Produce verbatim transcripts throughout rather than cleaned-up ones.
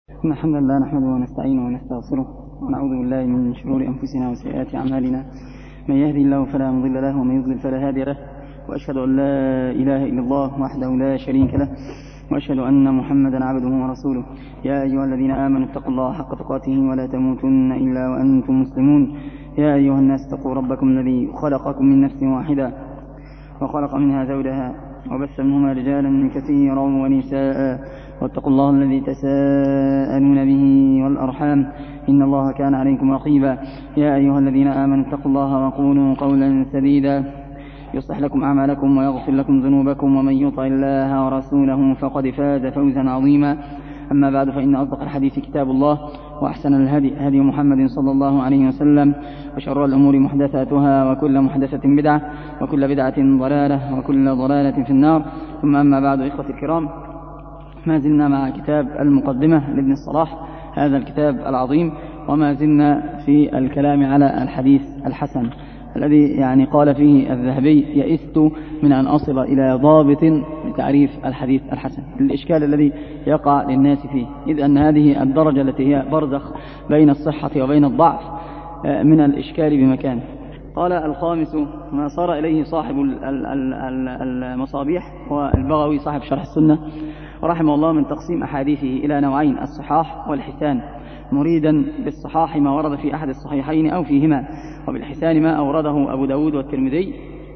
إن الحمد لله نحمده ونستعينه ونستغفره ونعوذ بالله من شرور أنفسنا وسيئات أعمالنا. من يهدي الله فلا مضل له ومن يضلل فلا هادي له، وأشهد أن لا إله إلا الله وحده لا شريك له، وأشهد أن محمدا عبده ورسوله. يا أيها الذين آمنوا اتقوا الله حق تقاته ولا تموتن إلا وأنتم مسلمون. يا أيها الناس اتقوا ربكم الذي خلقكم من نفس واحدة وخلق منها زوجها وبث منهما رجالا كثيرا ونساء، واتقوا الله الذي تساءلون به والأرحام إن الله كان عليكم رقيبا. يا أيها الذين آمنوا اتقوا الله وقولوا قولا سديدا يصلح لكم أعمالكم ويغفر لكم ذنوبكم، ومن يطع الله ورسوله فقد فاز فوزا عظيما. أما بعد، فإن أصدق الحديث كتاب الله، وأحسن الهدي هدي محمد صلى الله عليه وسلم، وشر الأمور محدثاتها، وكل محدثة بدعة، وكل بدعة ضلالة، وكل ضلالة في النار. ثم أما بعد، إخوتي الكرام، ما زلنا مع كتاب المقدمة لابن الصلاح، هذا الكتاب العظيم، وما زلنا في الكلام على الحديث الحسن الذي يعني قال فيه الذهبي: يئست من أن أصل إلى ضابط لتعريف الحديث الحسن. الإشكال الذي يقع للناس فيه، إذ أن هذه الدرجة التي هي برزخ بين الصحة وبين الضعف من الإشكال بمكان. قال: الخامس ما صار إليه صاحب المصابيح والبغوي صاحب شرح السنة رحمه الله من تقسيم أحاديثه إلى نوعين: الصحاح والحسان، مريدا بالصحاح ما ورد في أحد الصحيحين أو فيهما، وبالحسان ما أورده أبو داود والترمذي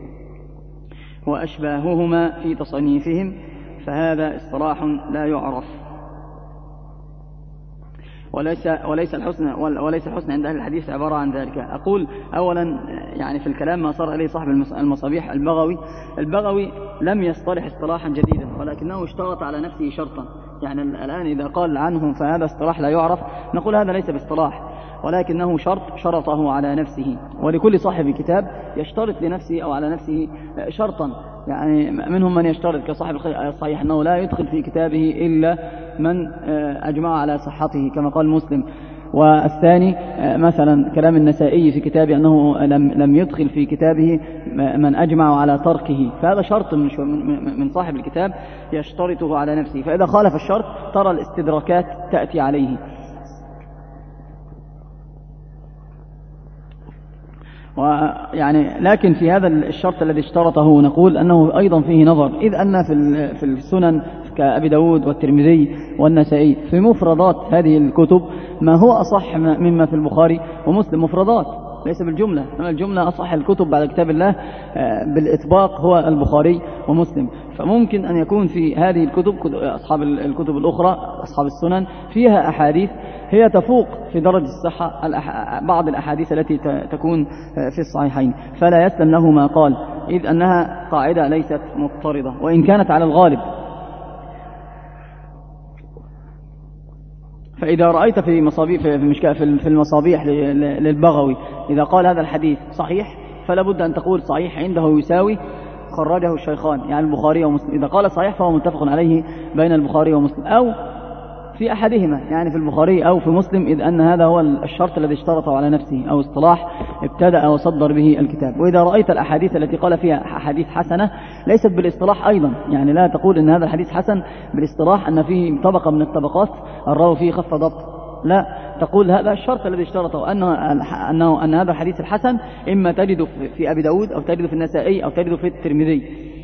وأشباههما في تصنيفهم، فهذا اصطلاح لا يعرف، وليس وليس الحسن وليس الحسن عند أهل الحديث عبارة عن ذلك. أقول أولا يعني في الكلام ما صار إليه صاحب المصابيح البغوي. البغوي لم يصطلح اصطلاحا جديدا، ولكنه اشترط على نفسه شرطا. يعني الآن إذا قال عنه فهذا اصطلاح لا يعرف، نقول هذا ليس باصطلاح، ولكنه شرط شرطه على نفسه. ولكل صاحب كتاب يشترط لنفسه أو على نفسه شرطا، يعني منهم من يشترط كصاحب الصحيح أنه لا يدخل في كتابه إلا من أجمع على صحته كما قال مسلم. والثاني مثلا كلام النسائي في كتابه أنه لم لم يدخل في كتابه من أجمع على تركه، فهذا شرط من صاحب الكتاب يشترطه على نفسه، فإذا خالف الشرط ترى الاستدراكات تأتي عليه. ويعني لكن في هذا الشرط الذي اشترطه نقول أنه أيضا فيه نظر، إذ أن في في السنن كأبي داود والترمذي والنسائي في مفردات هذه الكتب ما هو أصح مما في البخاري ومسلم، مفردات ليس بالجملة، أما الجملة أصح الكتب بعد كتاب الله بالإطباق هو البخاري ومسلم. فممكن أن يكون في هذه الكتب أصحاب الكتب الأخرى أصحاب السنن فيها أحاديث هي تفوق في درجة الصحة بعض الأحاديث التي تكون في الصحيحين، فلا يسلم له ما قال، إذ أنها قاعدة ليست مضطردة وإن كانت على الغالب. فإذا رأيت في مصابيح في المصابيح للبغوي إذا قال هذا الحديث صحيح، فلا بد أن تقول صحيح عنده يساوي خرجه الشيخان، يعني البخاري ومسلم. إذا قال صحيح فهو متفق عليه بين البخاري ومسلم، أو في أحدهما، يعني في البخاري أو في مسلم، إذ أن هذا هو الشرط الذي اشترطه على نفسه أو اصطلاح ابتدأ وصدر به الكتاب. وإذا رأيت الأحاديث التي قال فيها أحاديث حسنة ليست بالاصطلاح أيضا، يعني لا تقول أن هذا الحديث حسن بالاصطلاح أن فيه طبقة من الطبقات الراوي فيه خف ضبط، لا، تقول هذا الشرط الذي اشترطه أنه, أنه أن هذا الحديث الحسن إما تجد في أبي داود أو تجد في النسائي أو تجد في الترمذي.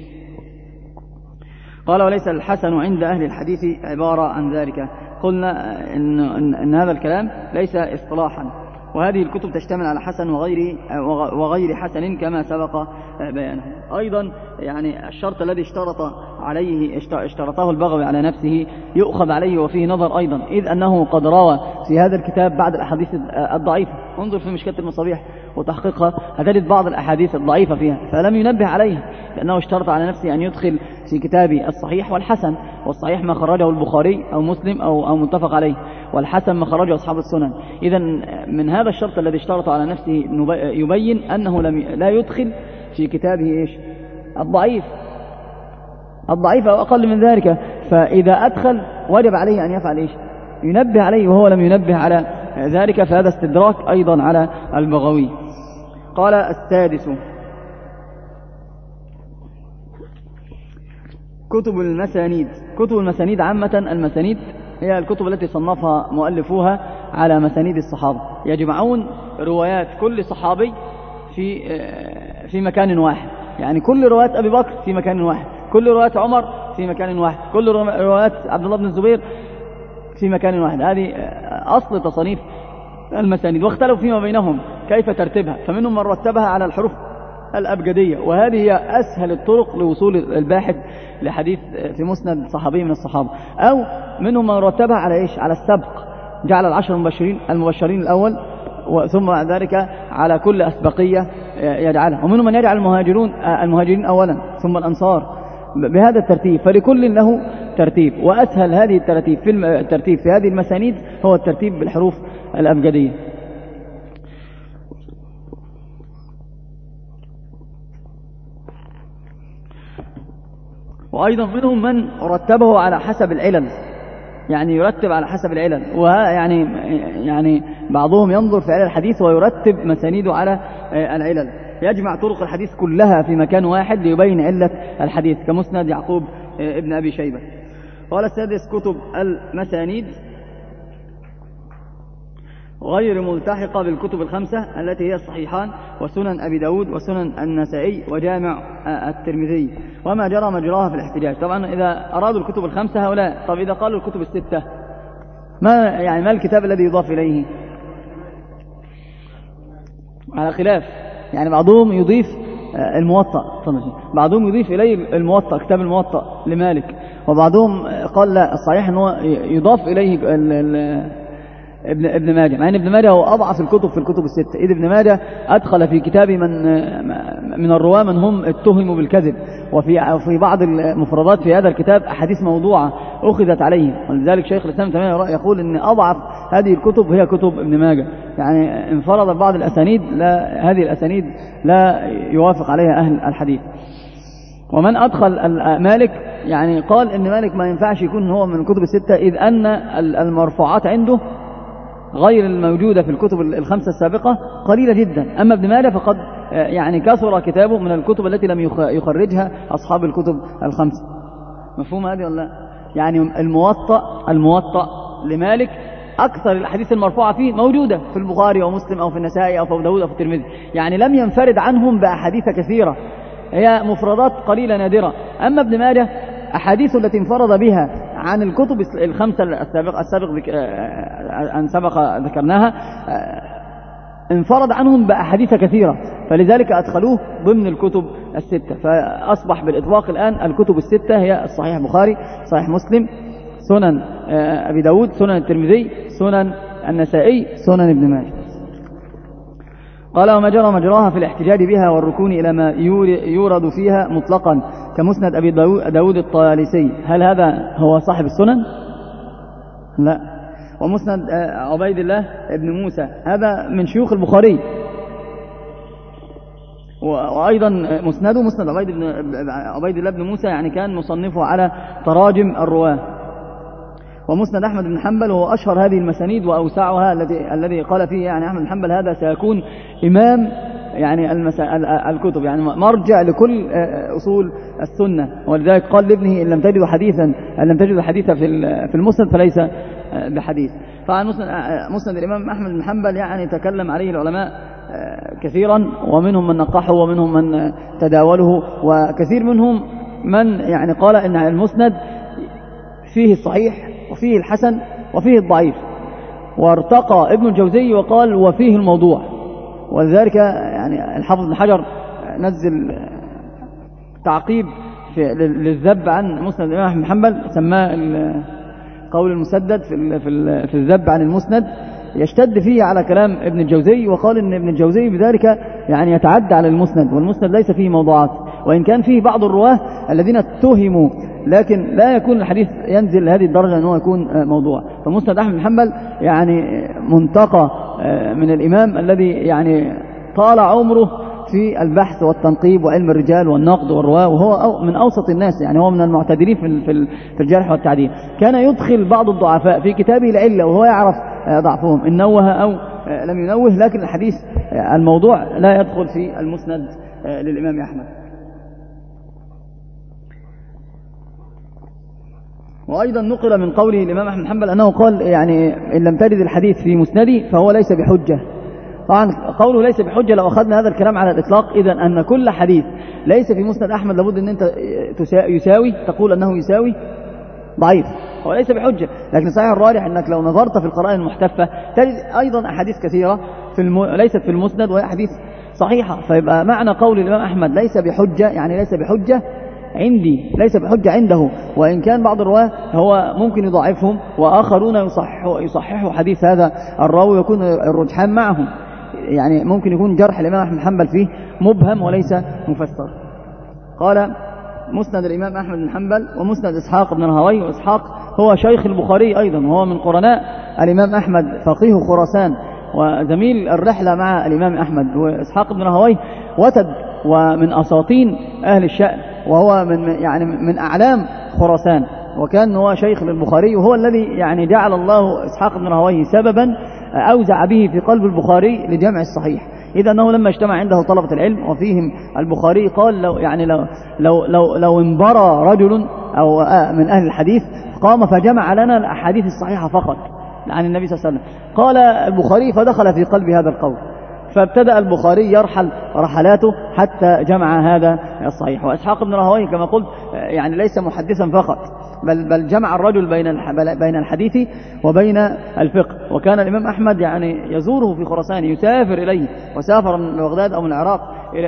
قال: وليس الحسن عند أهل الحديث عبارة عن ذلك. قلنا إن, إن, إن هذا الكلام ليس اصطلاحا، وهذه الكتب تشتمل على حسن وغير وغير حسن كما سبق بيانه. أيضا يعني الشرط الذي اشترط عليه اشترطه البغوي على نفسه يؤخذ عليه وفيه نظر أيضا، إذ أنه قد روى في هذا الكتاب بعض الأحاديث الضعيفة. انظر في مشكلة المصابيح وتحقيقها هتجد بعض الأحاديث الضعيفة فيها، فلم ينبه عليها لأنه اشترط على نفسه أن يدخل في كتابه الصحيح والحسن. والصحيح ما خرجه البخاري أو مسلم أو, أو متفق عليه، والحسن ما خرجه أصحاب السنن. إذن من هذا الشرط الذي اشترط على نفسه يبين أنه لم لا يدخل في كتابه إيش؟ الضعيف الضعيف أو أقل من ذلك. فإذا أدخل وجب عليه أن يفعل إيش؟ ينبه عليه، وهو لم ينبه على ذلك، فهذا استدراك أيضا على البغوي. قال: السادس كتب المسانيد. كتب المسانيد عامة، المسانيد هي الكتب التي صنفها مؤلفوها على مسانيد الصحابة، يجمعون روايات كل صحابي في في مكان واحد، يعني كل روايات أبي بكر في مكان واحد، كل روايات عمر في مكان واحد، كل روايات عبد الله بن الزبير في مكان واحد. هذه أصل تصنيف المسانيد، واختلفوا فيما بينهم كيف ترتيبها، فمنهم من رتبها على الحروف الأبجدية، وهذه هي أسهل الطرق لوصول الباحث لحديث في مسند صحابي من الصحابة، أو منهم من رتبها على إيش؟ على السبق، جعل العشر المبشرين المبشرين الأول، ثم بعد ذلك على كل أسبقية يجعلها، ومنهم من يجعل المهاجرون المهاجرين أولا ثم الأنصار بهذا الترتيب، فلكل له ترتيب، وأسهل هذه الترتيب في الترتيب في هذه المسانيد هو الترتيب بالحروف الأبجدية. وأيضا منهم من رتبه على حسب العلل، يعني يرتب على حسب العلل، ويعني يعني بعضهم ينظر في علل الحديث ويرتب مسانيده على العلل، يجمع طرق الحديث كلها في مكان واحد ليبين علة الحديث، كمسند يعقوب ابن أبي شيبة. قال السادس: كتب المسانيد غير ملتحقة بالكتب الخمسة التي هي الصحيحان وسنن أبي داود وسنن النسائي وجامع الترمذي وما جرى مجراها في الاحتجاج. طبعا إذا أرادوا الكتب الخمسة هؤلاء، طب إذا قالوا الكتب الستة ما يعني ما الكتاب الذي يضاف إليه؟ على خلاف، يعني بعضهم يضيف الموطأ، بعضهم يضيف إليه الموطأ، كتاب الموطأ لمالك، وبعضهم قال لا، الصحيح أنه يضاف إليه ابن ابن ماجه، مع ان ابن ماجه هو اضعف الكتب في الكتب السته، اذ ابن ماجه ادخل في كتابه من من الرواه من هم اتهموا بالكذب، وفي في بعض المفردات في هذا الكتاب احاديث موضوعه اخذت عليهم، ولذلك شيخ الاسلام تيميه يقول ان اضعف هذه الكتب هي كتب ابن ماجه، يعني انفرد بعض الاسانيد، لا هذه الاسانيد لا يوافق عليها اهل الحديث. ومن ادخل مالك يعني قال ان مالك ما ينفعش يكون هو من الكتب السته، اذ ان المرفوعات عنده غير الموجودة في الكتب الخمسة السابقة قليلة جدا، أما ابن ماجه فقد يعني كثر كتابه من الكتب التي لم يخرجها أصحاب الكتب الخمسة. مفهوم هذه ولا لا؟ يعني الموطأ الموطأ لمالك أكثر الأحاديث المرفوعة فيه موجودة في البخاري ومسلم أو في النسائي أو في داود أو في الترمذي، يعني لم ينفرد عنهم بأحاديث كثيرة، هي مفردات قليلة نادرة. أما ابن ماجه أحاديث التي انفرد بها عن الكتب الخمسة السابق السابق أن سبق ذكرناها انفرد عنهم بأحاديث كثيرة، فلذلك أدخلوه ضمن الكتب الستة، فأصبح بالإطلاق الآن الكتب الستة هي الصحيح البخاري، صحيح مسلم، سنن أبي داود، سنن الترمذي، سنن النسائي، سنن ابن ماجه. قال: وما جرى مجراها في الاحتجاج بها والركون إلى ما يورد فيها مطلقا كمسند أبي داود الطيالسي. هل هذا هو صاحب السنن؟ لا. ومسند عبيد الله ابن موسى هذا من شيوخ البخاري، وأيضا مسنده مسند عبيد, بن عبيد الله بن موسى يعني كان مصنفه على تراجم الرواه. ومسند أحمد بن حنبل هو أشهر هذه المسانيد وأوسعها، الذي الذي قال فيه يعني أحمد بن حنبل هذا سيكون إمام يعني الكتب، يعني مرجع لكل أصول السنة، ولذلك قال لابنه: إن لم تجدوا حديثا إن لم تجدوا حديثا في المسند فليس بحديث. فعن مسند, مسند الإمام أحمد بن حنبل يعني تكلم عليه العلماء كثيرا، ومنهم من نقحه ومنهم من تداوله، وكثير منهم من يعني قال إن المسند فيه الصحيح وفيه الحسن وفيه الضعيف، وارتقى ابن الجوزي وقال وفيه الموضوع. ولذلك يعني الحافظ بن حجر نزل تعقيب للذب عن مسند الإمام أحمد بن حنبل، سماه قول المسدد في في الذب عن المسند، يشتد فيه على كلام ابن الجوزي، وقال ان ابن الجوزي بذلك يعني يتعدى على المسند، والمسند ليس فيه موضوعات، وإن كان فيه بعض الرواه الذين اتهموا، لكن لا يكون الحديث ينزل لهذه الدرجة أنه يكون موضوع. فمسند أحمد بن حنبل يعني منتقى من الإمام الذي يعني طال عمره في البحث والتنقيب وعلم الرجال والنقد والرواه، وهو من أوسط الناس، يعني هو من المعتدلين في الجرح والتعديل. كان يدخل بعض الضعفاء في كتابه العلة وهو يعرف ضعفهم إن نوه أو لم ينوه، لكن الحديث الموضوع لا يدخل في المسند للإمام أحمد. وأيضا نقل من قوله الإمام أحمد بن حنبل أنه قال يعني إن لم ترد الحديث في مسندي فهو ليس بحجة. طبعا قوله ليس بحجة لو أخذنا هذا الكلام على الإطلاق إذن أن كل حديث ليس في مسند أحمد لابد أن أنت يساوي تقول أنه يساوي ضعيف، هو ليس بحجة. لكن صحيح الراجح أنك لو نظرت في القرائن المحتفة تجد أيضا أحاديث كثيرة في الم... ليست في المسند وهي أحاديث صحيحة. فيبقى معنى قول الإمام أحمد ليس بحجة يعني ليس بحجة عندي، ليس بحجة عنده، وإن كان بعض الرواة هو ممكن يضعفهم وآخرون يصححوا يصححوا حديث هذا الراوي ويكون الرجحان معهم، يعني ممكن يكون جرح الإمام أحمد بن حنبل فيه مبهم وليس مفسر. قال مسند الإمام أحمد بن حنبل ومسند إسحاق بن راهويه، وإسحاق هو شيخ البخاري أيضا، وهو من قرناء الإمام أحمد فقيه خراسان وزميل الرحلة مع الإمام أحمد. وإسحاق بن راهويه وتد ومن أساطين أهل الشأن، وهو من يعني من أعلام خراسان، وكان هو شيخ للبخاري، وهو الذي يعني جعل الله إسحاق بن راهويه سببا أوزع به في قلب البخاري لجمع الصحيح. إذا أنه لما اجتمع عنده طلبة العلم وفيهم البخاري قال لو يعني لو لو لو, لو انبرى رجل أو من أهل الحديث قام فجمع لنا الأحاديث الصحيحة فقط عن النبي صلى الله عليه وسلم، قال البخاري فدخل في قلب هذا القول، فابتدأ البخاري يرحل رحلاته حتى جمع هذا الصحيح. وإسحاق بن راهويه كما قلت يعني ليس محدثا فقط، بل, بل جمع الرجل بين بين الحديث وبين الفقه. وكان الإمام أحمد يعني يزوره في خراسان، يسافر إليه، وسافر من بغداد أو من العراق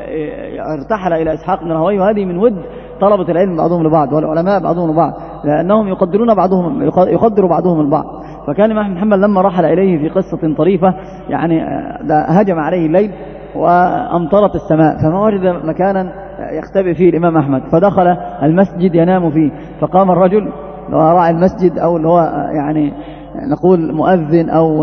ارتحل إلى إسحاق بن راهويه، وهذه من ود طلبة العلم بعضهم لبعض والعلماء بعضهم لبعض، لأنهم يقدرون بعضهم يقدر بعضهم البعض. فكان الإمام أحمد بن حنبل لما رحل إليه في قصة طريفة يعني هجم عليه الليل وأمطرت السماء، فما وجد مكانا يختبئ فيه الإمام أحمد، فدخل المسجد ينام فيه، فقام الرجل راعي المسجد أو اللي هو يعني نقول مؤذن أو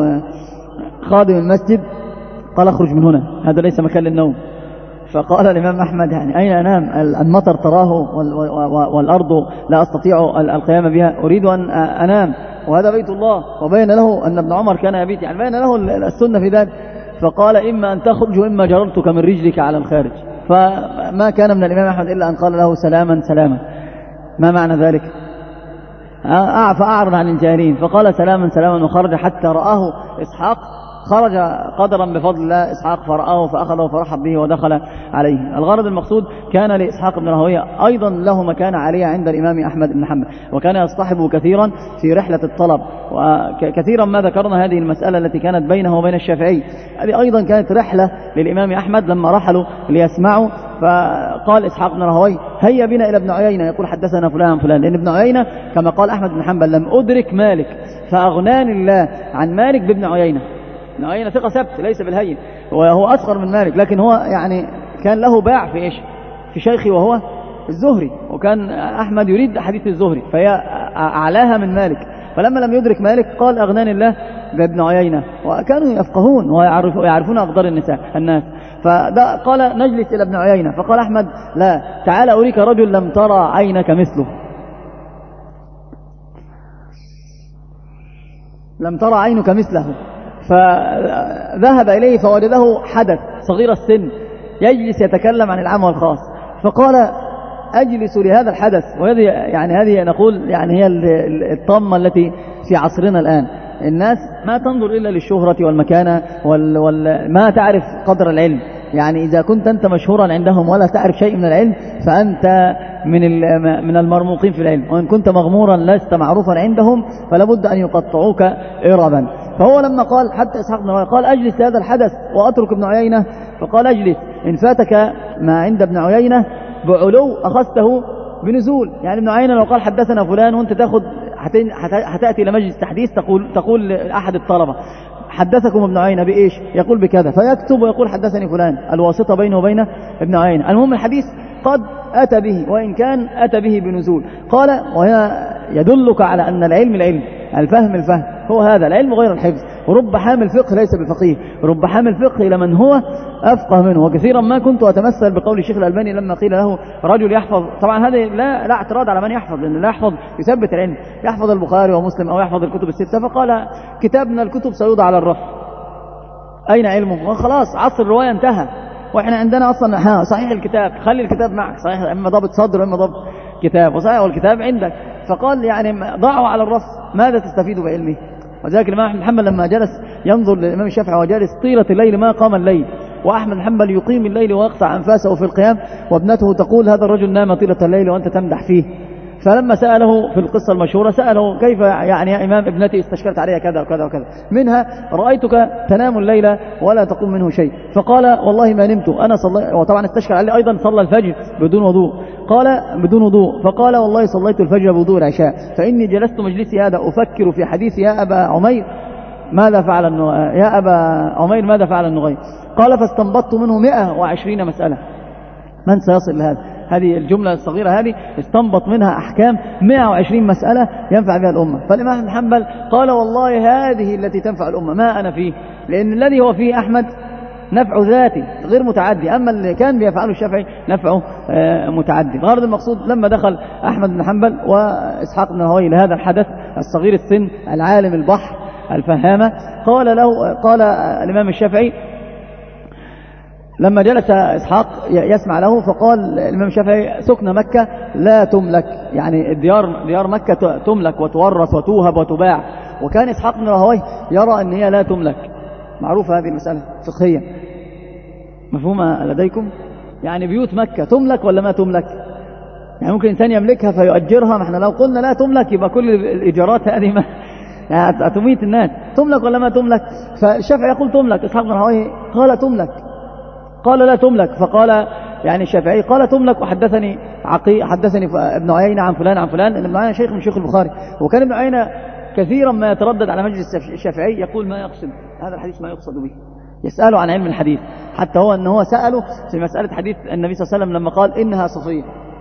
خادم المسجد، قال اخرج من هنا، هذا ليس مكان للنوم. فقال الإمام أحمد يعني أين أنام؟ المطر تراه والأرض لا أستطيع القيام بها، أريد أن أنام، وهذا بيت الله. وبين له أن ابن عمر كان يبيت، يعني بين له السنة في ذلك. فقال إما أن تخرج وإما جررتك من رجلك على الخارج. فما كان من الإمام أحمد إلا أن قال له سلاما سلاما. ما معنى ذلك؟ فأعرض عن الجاهلين، فقال سلاما سلاما وخرج حتى رآه إسحاق، خرج قدرا بفضل الله إسحاق فرآه فأخذه فرحب به ودخل عليه. الغرض المقصود كان لإسحاق بن راهويه أيضا له مكانة عالية عند الإمام أحمد بن حنبل، وكان يصطحبه كثيرا في رحلة الطلب، وكثيرا ما ذكرنا هذه المسألة التي كانت بينه وبين الشافعي. هذه أيضا كانت رحلة للإمام أحمد لما رحلوا ليسمعوا، فقال إسحاق بن راهويه هيا بنا إلى ابن عيينة يقول حدثنا فلان فلان، لأن ابن عيينة كما قال أحمد بن حنبل لم أدرك مالك فأغناني الله عن مالك بابن عيينة. ابن عيينة ثقة ثبت ليس بالهين، وهو أصغر من مالك، لكن هو يعني كان له باع في إيش؟ في شيخي وهو الزهري، وكان أحمد يريد حديث الزهري فهي أعلاها من مالك. فلما لم يدرك مالك قال أغناني الله بابن عيينة، وكانوا يفقهون ويعرفون أقدار النساء الناس. فقال نجلس إلى ابن عيينة، فقال أحمد لا، تعال أريك رجل لم ترى عينك مثله، لم ترى عينك مثله. فذهب إليه فوجده حدث صغير السن يجلس يتكلم عن العام والخاص، فقال أجلس لهذا الحدث. وهذه يعني هذه نقول يعني هي الطامة التي في عصرنا الآن، الناس ما تنظر إلا للشهرة والمكانة وال وال ما تعرف قدر العلم. يعني إذا كنت أنت مشهورا عندهم ولا تعرف شيء من العلم فأنت من من المرموقين في العلم، وإن كنت مغمورا لست معروفا عندهم فلا بد أن يقطعوك إربا. فهو لما قال حتى إسحاق بن راهويه قال أجلس لهذا الحدث وأترك ابن عيينة، فقال أجلس، إن فاتك ما عند ابن عيينة بعلو أخذته بنزول. يعني ابن عيينة لو قال حدثنا فلان وأنت تأخذ هتأتي إلى مجلس تحديث تقول تقول لأحد الطلبة حدثكم ابن عيينة بإيش؟ يقول بكذا، فيكتب ويقول حدثني فلان، الواسطة بينه وبين ابن عيينة. المهم الحديث قد أتى به وإن كان أتى به بنزول. قال وهنا يدلك على أن العلم العلم الفهم الفهم هو هذا العلم غير الحفظ. ورب حامل فقه ليس بفقيه، رب حامل فقه إلى من هو أفقه منه. وكثيرا ما كنت أتمثل بقول الشيخ الألباني لما قيل له رجل يحفظ، طبعا هذا لا, لا اعتراض على من يحفظ، لأن لا يحفظ يثبت العلم، يحفظ البخاري ومسلم أو يحفظ الكتب الستة، فقال كتاب من الكتب سيوضع على الرف، أين علمه؟ وخلاص عصر الرواية انتهى، وإحنا عندنا أصلا ها صحيح الكتاب، خلي الكتاب معك، صحيح إما ضابط صدر وإما ضابط كتاب، وصحيح والكتاب عندك. فقال يعني ضعوا على الرف ماذا تستفيد بعلمه. وذلك الإمام أحمد بن حنبل لما جلس ينظر للإمام الشافعي وجالس طيلة الليل ما قام الليل، وأحمد بن حنبل يقيم الليل ويقطع أنفاسه في القيام، وابنته تقول هذا الرجل نام طيلة الليل وأنت تمدح فيه. فلما سأله في القصة المشهورة سأله كيف يعني يا إمام ابنتي استشكلت عليها كذا وكذا وكذا، منها رأيتك تنام الليلة ولا تقوم منه شيء. فقال والله ما نمت أنا صلي، وطبعا استشكل عليه أيضا صلى الفجر بدون وضوء، قال بدون وضوء، فقال والله صليت الفجر بوضوء العشاء، فإني جلست مجلسي هذا أفكر في حديث يا أبا عمير ماذا فعل النغ... يا أبا عمير ماذا فعل النغير. قال فاستنبطت منه مئة وعشرين مسألة. من سيصل لهذا؟ هذه الجملة الصغيرة هذه استنبط منها أحكام مئة وعشرين مسألة ينفع بها الأمة. فالإمام بن حنبل قال والله هذه التي تنفع الأمة ما أنا فيه، لأن الذي هو فيه أحمد نفع ذاتي غير متعدي، أما اللي كان بيفعله الشافعي نفعه متعدي. الغرض المقصود لما دخل أحمد بن حنبل وإسحاق بن راهويه لهذا الحدث الصغير السن العالم البحر الفهامة، قال له قال الإمام الشافعي لما جلس إسحاق يسمع له، فقال الإمام الشافعي سكن مكة لا تملك، يعني الديار ديار مكة تملك وتورث وتوهب وتباع، وكان إسحاق بن راهويه يرى أن هي لا تملك. معروفة هذه المسألة فقهية مفهومة لديكم؟ يعني بيوت مكة تملك ولا ما تملك؟ يعني ممكن إنسان يملكها فيؤجرها، ما احنا لو قلنا لا تملك يبقى كل الإيجارات هذه ما يعني تميت الناس. تملك ولا ما تملك؟ فالشافعي يقول تملك، إسحاق بن راهويه قال تملك، قال لا تملك. فقال يعني الشافعي قال تملك، وحدثني عقي حدثني ابن عيينة عن فلان عن فلان، ان ابن عيينة شيخ من شيوخ البخاري، وكان ابن عيينة كثيرا ما يتردد على مجلس الشافعي يقول ما يقصد هذا الحديث ما يقصد به، يسأله عن علم الحديث، حتى هو أنه هو سأله في مسألة حديث النبي صلى الله عليه وسلم لما قال إنها صفية،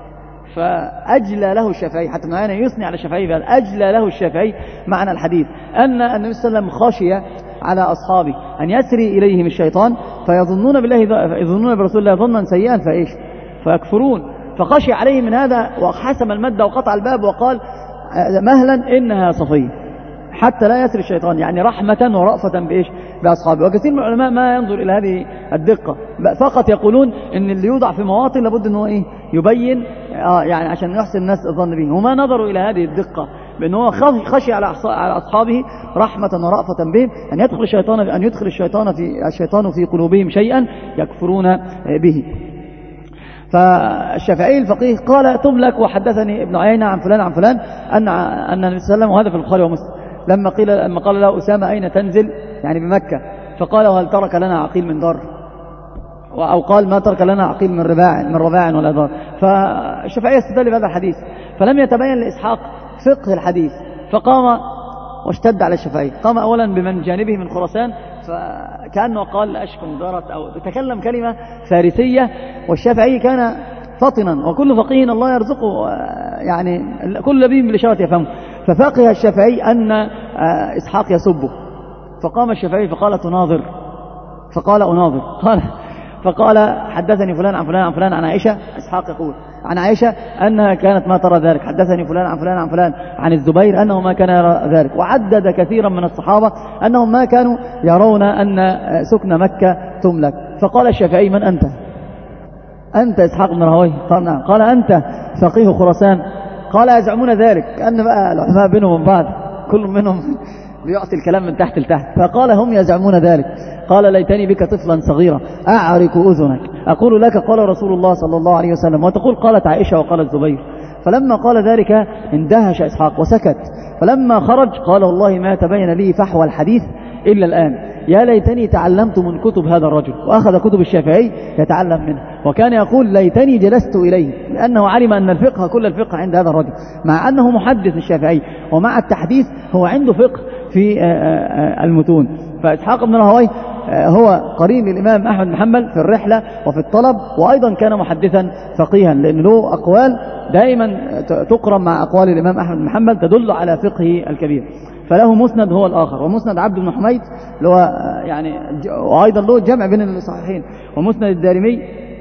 فأجلى له الشافعي، حتى ابن عيينة يثني على الشافعي بهذا، أجلى له الشافعي معنى الحديث أن النبي صلى الله عليه وسلم خشي على أصحابه أن يسري إليهم الشيطان فيظنون بالله يظنون برسول الله ظنا سيئا فإيش فيكفرون، فخشي عليه من هذا وحسم المادة وقطع الباب وقال مهلا إنها صفية حتى لا يسري الشيطان، يعني رحمة ورأفة بإيش بأصحابه. وكثير من العلماء ما ينظر إلى هذه الدقة، فقط يقولون إن اللي يوضع في مواطن لابد أنه إيه يبين آه يعني عشان يحسن الناس الظن به، وما نظروا إلى هذه الدقة بأنه خشي على أصحابه رحمة ورأفة بهم أن يدخل الشيطان أن يدخل الشيطان في الشيطان في قلوبهم شيئا يكفرون به. فالشافعي الفقيه قال تملك، وحدثني ابن عيينة عن فلان عن فلان أن أن النبي صلى الله عليه وسلم، وهذا في البخاري ومسلم، لما قيل لما قال له أسامة أين تنزل يعني بمكة، فقال هل ترك لنا عقيل من دار، أو قال ما ترك لنا عقيل من رباع من رباع ولا دار. فالشافعي استدل بهذا الحديث، فلم يتبين لإسحاق فقه الحديث، فقام واشتد على الشافعي، قام أولا بمن جانبه من خراسان، فكأنه قال أشكم دارت أو تكلم كلمة فارسية، والشافعي كان فطنا، وكل فقيه الله يرزقه يعني كل لبيب بالإشارة يفهمه، ففقه الشافعي أن إسحاق يسبه، فقام الشافعي فقال تناظر، فقال أناظر، قال فقال حدثني فلان عن فلان عن فلان عن عائشة، إسحاق يقول عن عائشة أنها كانت ما ترى ذلك، حدثني فلان عن فلان عن فلان عن الزبير أنه ما كان يرى ذلك، وعدد كثيرا من الصحابة أنهم ما كانوا يرون أن سكن مكة تملك. فقال الشافعي من أنت؟ أنت إسحاق بن راهويه؟ قال نعم. قال أنت فقيه خراسان؟ قال يزعمون ذلك، كأن بقى العلماء بينهم وبين بعض كل منهم بيعطي الكلام من تحت لتحت، فقال هم يزعمون ذلك. قال ليتني بك طفلا صغيرا أعرك أذنك أقول لك قال رسول الله صلى الله عليه وسلم، وتقول قالت عائشة وقال الزبير. فلما قال ذلك اندهش إسحاق وسكت، فلما خرج قال والله ما تبين لي فحوى الحديث إلا الآن، يا ليتني تعلمت من كتب هذا الرجل، وأخذ كتب الشافعي يتعلم منه، وكان يقول ليتني جلست إليه، لأنه علم أن الفقه كل الفقه عند هذا الرجل، مع أنه محدث الشافعي، ومع التحديث هو عنده فقه في المتون. فإسحاق بن راهويه هو قرين للإمام أحمد بن حنبل في الرحلة وفي الطلب، وأيضا كان محدثا فقيها، لأن له أقوال دائما تقرن مع أقوال الإمام أحمد بن حنبل تدل على فقهه الكبير. فله مسند هو الآخر، ومسند عبد بن حميد اللي هو يعني، وأيضا له جمع بين الصحيحين، ومسند الدارمي،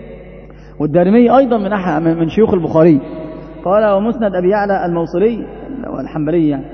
والدارمي أيضا من من شيوخ البخاري. قال ومسند أبي يعلى الموصلي والحنبلي يعني،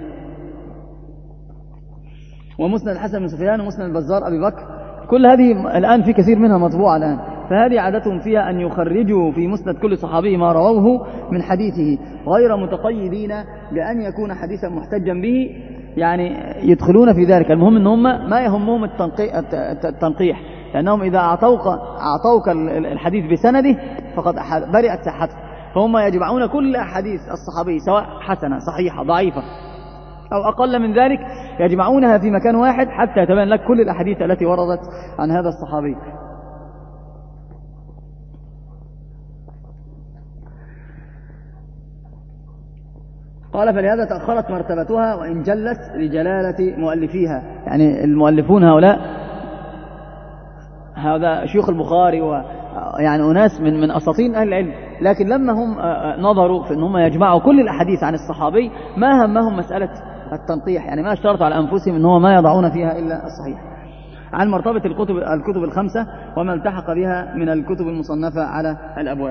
ومسند الحسن بن سفيان، ومسند البزار أبي بكر، كل هذه الآن في كثير منها مطبوعة الآن، فهذه عادتهم فيها أن يخرجوا في مسند كل صحابي ما رووه من حديثه، غير متقيدين بأن يكون حديثا محتجا به، يعني يدخلون في ذلك. المهم أن هم ما يهمهم التنقيح، لأنهم إذا أعطوك, أعطوك الحديث بسنده فقد برئت صحته، فهم يجمعون كل أحاديث الصحابي سواء حسنة صحيحة ضعيفة أو أقل من ذلك، يجمعونها في مكان واحد حتى يتبين لك كل الأحاديث التي وردت عن هذا الصحابي. قال فلهذا تأخرت مرتبتها وإن جلت لجلالة مؤلفيها، يعني المؤلفون هؤلاء هذا شيوخ البخاري ويعني أناس من من أساطين أهل العلم، لكن لما هم نظروا في أنهم يجمعوا كل الأحاديث عن الصحابي ما همهم مسألة التنقيح، يعني ما اشترطوا على أنفسهم أنه ما يضعون فيها إلا الصحيح. عن مرتبة الكتب الكتب الخمسة وما التحق بها من الكتب المصنفة على الأبواب.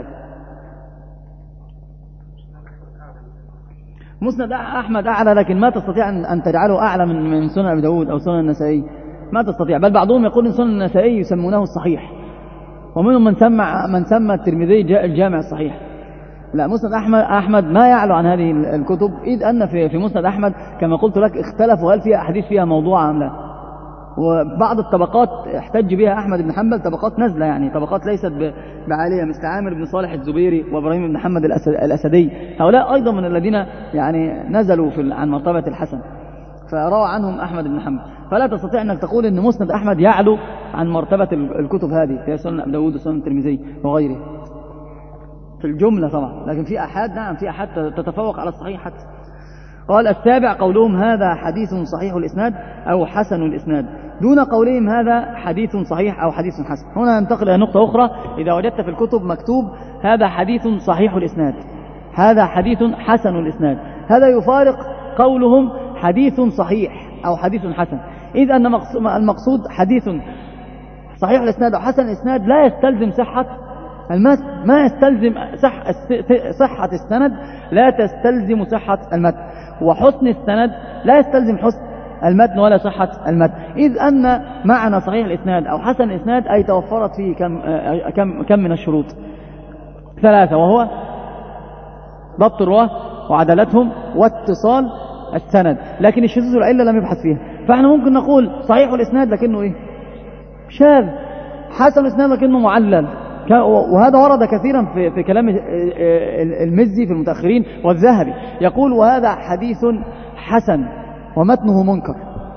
مسند أحمد أعلى، لكن ما تستطيع أن تجعله أعلى من من سنن أبي داود أو سنن النسائي، ما تستطيع. بل بعضهم يقول إن سنن النسائي يسمونه الصحيح، ومنهم من سمى من سمى الترمذي الجامع الصحيح. لا، مسند أحمد أحمد ما يعلو عن هذه الكتب، إذ أن في في مسند أحمد كما قلت لك اختلفوا هل فيها أحاديث فيها موضوع أم لا، وبعض الطبقات احتج بها أحمد بن حنبل طبقات نزلة، يعني طبقات ليست بعالية، مثل عامر بن صالح الزبيري وإبراهيم بن محمد الأسدي، هؤلاء أيضا من الذين يعني نزلوا في عن مرتبة الحسن، فروى عنهم أحمد بن حنبل. فلا تستطيع أنك تقول أن مسند أحمد يعلو عن مرتبة الكتب هذه في سنن أبي داود وسنن الترمذي وغيره في الجملة طبعا، لكن في أحاد نعم في أحاد تتفوق على الصحيح حتى. قال السابع قولهم هذا حديث صحيح الإسناد أو حسن الإسناد، دون قولهم هذا حديث صحيح أو حديث حسن. هنا ننتقل إلى نقطة أخرى، إذا وجدت في الكتب مكتوب هذا حديث صحيح الإسناد، هذا حديث حسن الإسناد، هذا يفارق قولهم حديث صحيح أو حديث حسن، إذ أن المقصود حديث صحيح الإسناد أو حسن الإسناد لا يستلزم صحة المتن، ما يستلزم صح صحة السند لا تستلزم صحة المتن، وحسن السند لا يستلزم حسن المتن ولا صحة المتن، إذ أن معنى صحيح الإسناد أو حسن الإسناد أي توفرت فيه كم كم كم من الشروط ثلاثة، وهو ضبط الرواة وعدالتهم واتصال السند، لكن الشذوذ والعلة لم يبحث فيها. فاحنا ممكن نقول صحيح الإسناد لكنه إيه؟ شاذ، حسن الإسناد لكنه معلل، وهذا ورد كثيرا في في كلام المزي في المتأخرين والذهبي، يقول وهذا حديث حسن ومتنه منكر،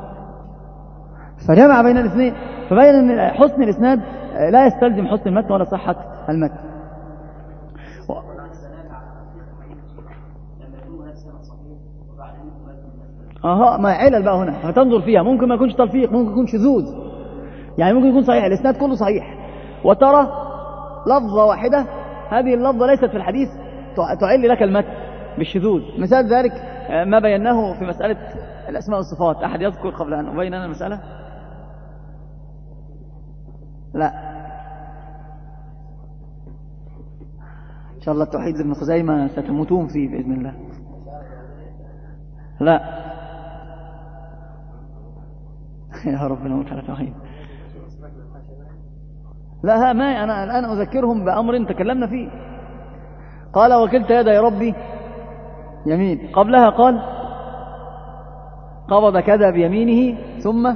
فجمع بين الاثنين، فبين أن حسن الإسناد لا يستلزم حسن المتن ولا صحة المتن. اها ما علل بقى هنا هتنظر فيها، ممكن ما يكونش تلفيق، ممكن يكون شذوذ، يعني ممكن يكون صحيح الإسناد كله صحيح، وترى لفظة واحدة هذه اللفظة ليست في الحديث تعل لك المتن بالشذوذ. مثال ذلك ما بيناه في مسألة الأسماء والصفات. أحد يذكر قبل أن أبين أنا المسألة؟ لا، إن شاء الله التوحيد لابن خزيمة ستموتون فيه بإذن الله. لا يا رب نموت على توحيد. لا ما أنا الآن أذكرهم بأمر تكلمنا فيه. قال وكلت يدي ربي يمين، قبلها قال قبض كذا بيمينه ثم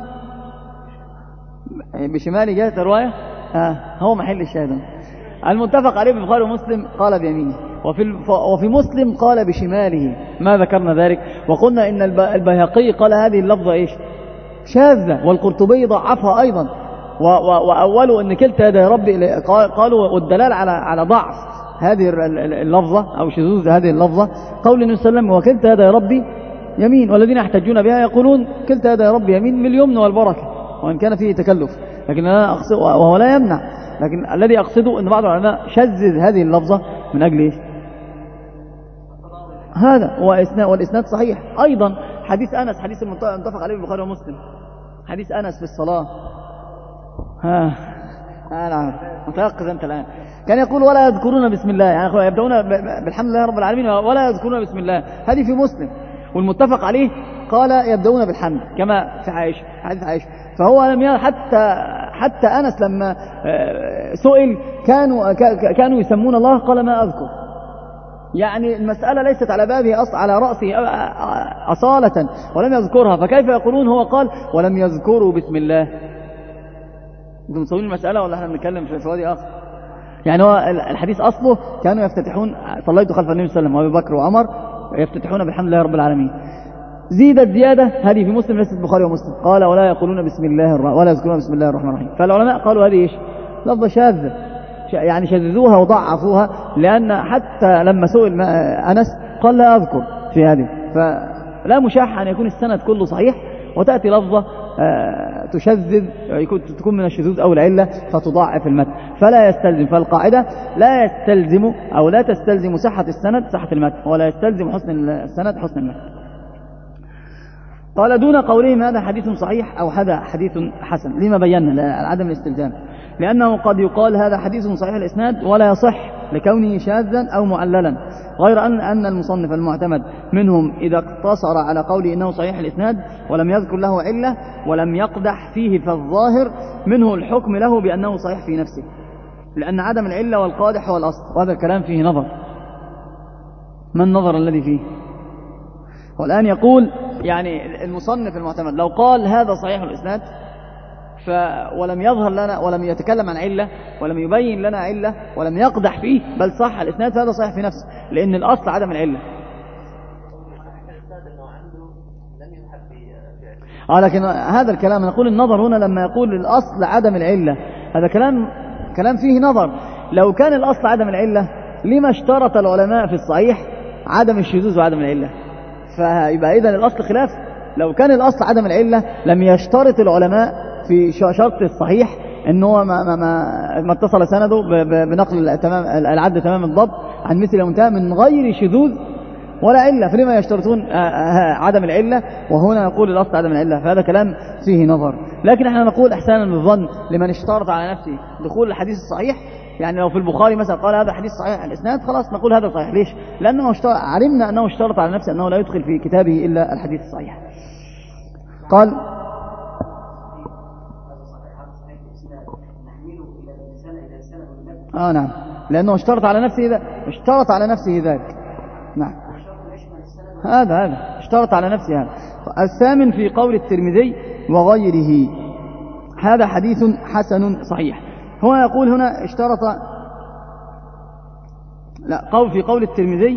بشماله، جاءت الرواية آه هو محل الشاهد. المتفق عليه في البخاري ومسلم قال بيمينه، وفي وفي مسلم قال بشماله، ما ذكرنا ذلك، وقلنا إن البيهقي قال هذه اللفظة إيش؟ شاذة، والقرطبي ضعفها أيضا، وأولوا أن كلتا يدي ربي قالوا، والدلال على على ضعف هذه اللفظة أو شذوذ هذه اللفظة قول النبي صلى الله عليه وسلم وكلتا يدي ربي يمين، والذين يحتجون بها يقولون كلتا يدي ربي يمين من اليمن والبركة، وإن كان فيه تكلف، لكن أنا أقصد وهو لا يمنع، لكن الذي أقصده أن بعض العلماء شذذ هذه اللفظة من أجل إيش؟ هذا والإسناد صحيح. أيضا حديث أنس، حديث المتفق عليه البخاري ومسلم، حديث أنس في الصلاة، ها أنا متيقظ أنت الآن، كان يقول ولا يذكرون بسم الله، يعني يبدأون بالحمد لله رب العالمين ولا يذكرون بسم الله، هذه في مسلم، والمتفق عليه قال يبدأون بالحمد كما في عائشة حديث عائشة. فهو لم ي... حتى حتى أنس لما سئل كانوا كانوا يسمون الله قال ما أذكر. يعني المسألة ليست على بابه أصل على رأسه أصالة ولم يذكرها، فكيف يقولون هو قال ولم يذكروا بسم الله؟ انتم متصورين المسألة ولا احنا بنتكلم في وادي آخر؟ يعني هو الحديث أصله كانوا يفتتحون صليت خلف النبي صلى الله عليه وسلم وأبي بكر وعمر يفتتحون بالحمد لله رب العالمين. زيدت زيادة هذه في مسلم ليست البخاري ومسلم، قال ولا يقولون بسم الله الرحمن ولا يذكرون بسم الله الرحمن الرحيم. فالعلماء قالوا هذه ايش؟ لفظة شاذة، يعني شذذوها وضعفوها، لأن حتى لما سئل أنس قال لا أذكر في هذه. فلا مشاح أن يكون السند كله صحيح وتأتي لفظة تشذذ تكون من الشذوذ أو العلة فتضاعف المتن، فلا يستلزم. فالقاعدة لا يستلزم أو لا تستلزم صحة السند صحة المتن، ولا يستلزم حسن السند حسن المتن. قال دون قولهم هذا حديث صحيح أو هذا حديث حسن. لما بينا عدم الاستلزام؟ لأنه قد يقال هذا حديث صحيح الإسناد ولا يصح لكونه شاذا أو معللا، غير أن أن المصنف المعتمد منهم إذا اقتصر على قوله إنه صحيح الإسناد ولم يذكر له علة ولم يقدح فيه، فالظاهر منه الحكم له بأنه صحيح في نفسه، لأن عدم العلة والقادح هو الأصل، وهذا الكلام فيه نظر. ما النظر الذي فيه؟ والآن يقول يعني المصنف المعتمد لو قال هذا صحيح الإسناد ف ولم يظهر لنا ولم يتكلم عن علة ولم يبين لنا علة ولم يقدح فيه بل صح الإسناد، فهذا صحيح في نفسه، لأن الأصل عدم العلة. آه لكن هذا الكلام نقول النظر هنا لما يقول الأصل عدم العلة، هذا كلام كلام فيه نظر. لو كان الأصل عدم العلة لما اشترط العلماء في الصحيح عدم الشذوذ وعدم العلة؟ فيبقى إذن الأصل خلاف. لو كان الأصل عدم العلة لم يشترط العلماء في شرط الصحيح أنه ما, ما, ما, ما اتصل سنده بنقل تمام العد تمام الضبط عن مثل منتهى من غير شذوذ ولا علة، فلما يشترطون عدم العلة وهنا نقول الأصل عدم العلة؟ فهذا كلام فيه نظر. لكن احنا نقول احسانا بالظن لمن اشترط على نفسه دخول الحديث الصحيح. يعني لو في البخاري مثلا قال هذا حديث صحيح الإسناد خلاص نقول هذا صحيح. ليش؟ لأنه علمنا أنه اشترط على نفسه أنه لا يدخل في كتابه إلا الحديث الصحيح. قال آه نعم، لأنه اشترط على نفسه ذلك، اشترط على نفسه ذلك. نعم هذا هذا اشترط على نفسه هذا. الثامن في قول الترمذي وغيره هذا حديث حسن صحيح. هو يقول هنا اشترط لا قول في قول الترمذي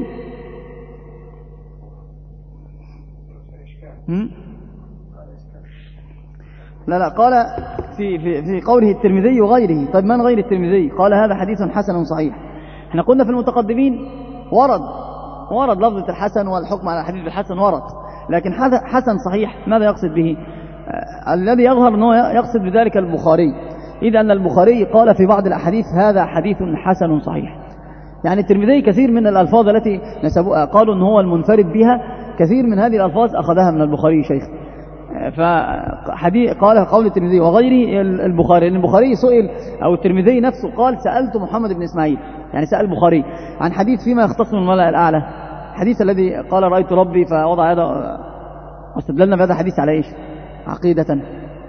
لا لا قال في في في قوله الترمذي وغيره. طيب من غير الترمذي؟ قال هذا حديث حسن صحيح. احنا قلنا في المتقدمين ورد ورد لفظة الحسن والحكم على الحديث بالحسن ورد، لكن حسن صحيح ماذا يقصد به؟ آه الذي يظهر أنه يقصد بذلك البخاري، إذ أن البخاري قال في بعض الأحاديث هذا حديث حسن صحيح. يعني الترمذي كثير من الألفاظ التي نسبوها قالوا أنه هو المنفرد بها، كثير من هذه الألفاظ أخذها من البخاري شيخ. فحديث قال قول الترمذي وغيره البخاري، البخاري سئل أو الترمذي نفسه قال سألت محمد بن إسماعيل، يعني سأل البخاري عن حديث فيما يختص من الملأ الأعلى، الحديث الذي قال رأيت ربي فوضع يده، واستدللنا بهذا الحديث على إيش؟ عقيدة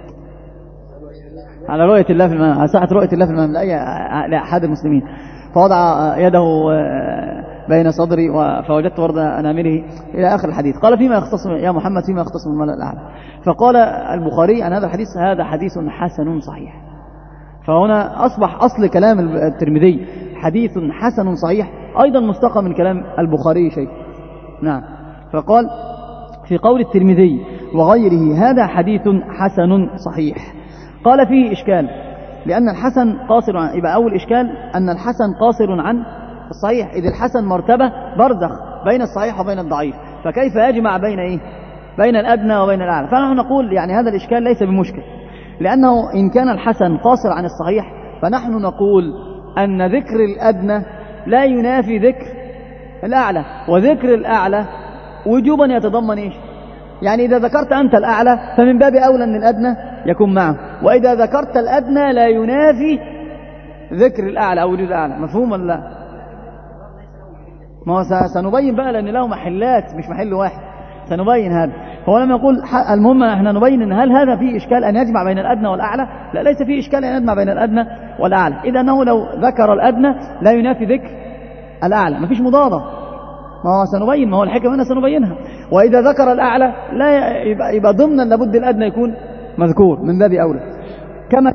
على رؤية الله في المنام، على ساعة رؤية الله في المنام لأي لأحد المسلمين، فوضع يده بين صدري فوجدت ورد أنامله إلى آخر الحديث. قال فيما يختص يا محمد فيما يختص من الملأ الأعلى. فقال البخاري عن هذا الحديث هذا حديث حسن صحيح. فهنا أصبح أصل كلام الترمذي حديث حسن صحيح أيضا مستقى من كلام البخاري شيء. نعم. فقال في قول الترمذي وغيره هذا حديث حسن صحيح. قال فيه إشكال، لأن الحسن قاصر عن، يبقى أول إشكال أن الحسن قاصر عن الصحيح، إذ الحسن مرتبة برزخ بين الصحيح وبين الضعيف، فكيف يجمع بين إيه؟ بين الأدنى وبين الأعلى. فنحن نقول يعني هذا الإشكال ليس بمشكل، لأنه إن كان الحسن قاصر عن الصحيح فنحن نقول أن ذكر الأدنى لا ينافي ذكر الأعلى، وذكر الأعلى وجوبا يتضمن إيش؟ يعني إذا ذكرت أنت الأعلى فمن باب أولى أن الأدنى يكون معه، وإذا ذكرت الأدنى لا ينافي ذكر الأعلى أو وجود الأعلى. مفهوم ولا لا؟ ما هو سنبين بقى، لأن له محلات مش محل واحد، سنبين هذا. هو لما يقول المهم احنا نبين ان هل هذا فيه إشكال أن يجمع بين الأدنى والأعلى؟ لا، ليس فيه إشكال أن يجمع بين الأدنى والأعلى، إذا أنه لو ذكر الأدنى لا ينافي ذكر الأعلى، ما فيش مضادة، ما هو سنبين، ما هو الحكمة أنا سنبينها. وإذا ذكر الأعلى لا يبقى, يبقى ضمنا لابد الأدنى يكون مذكور من باب أولى. كما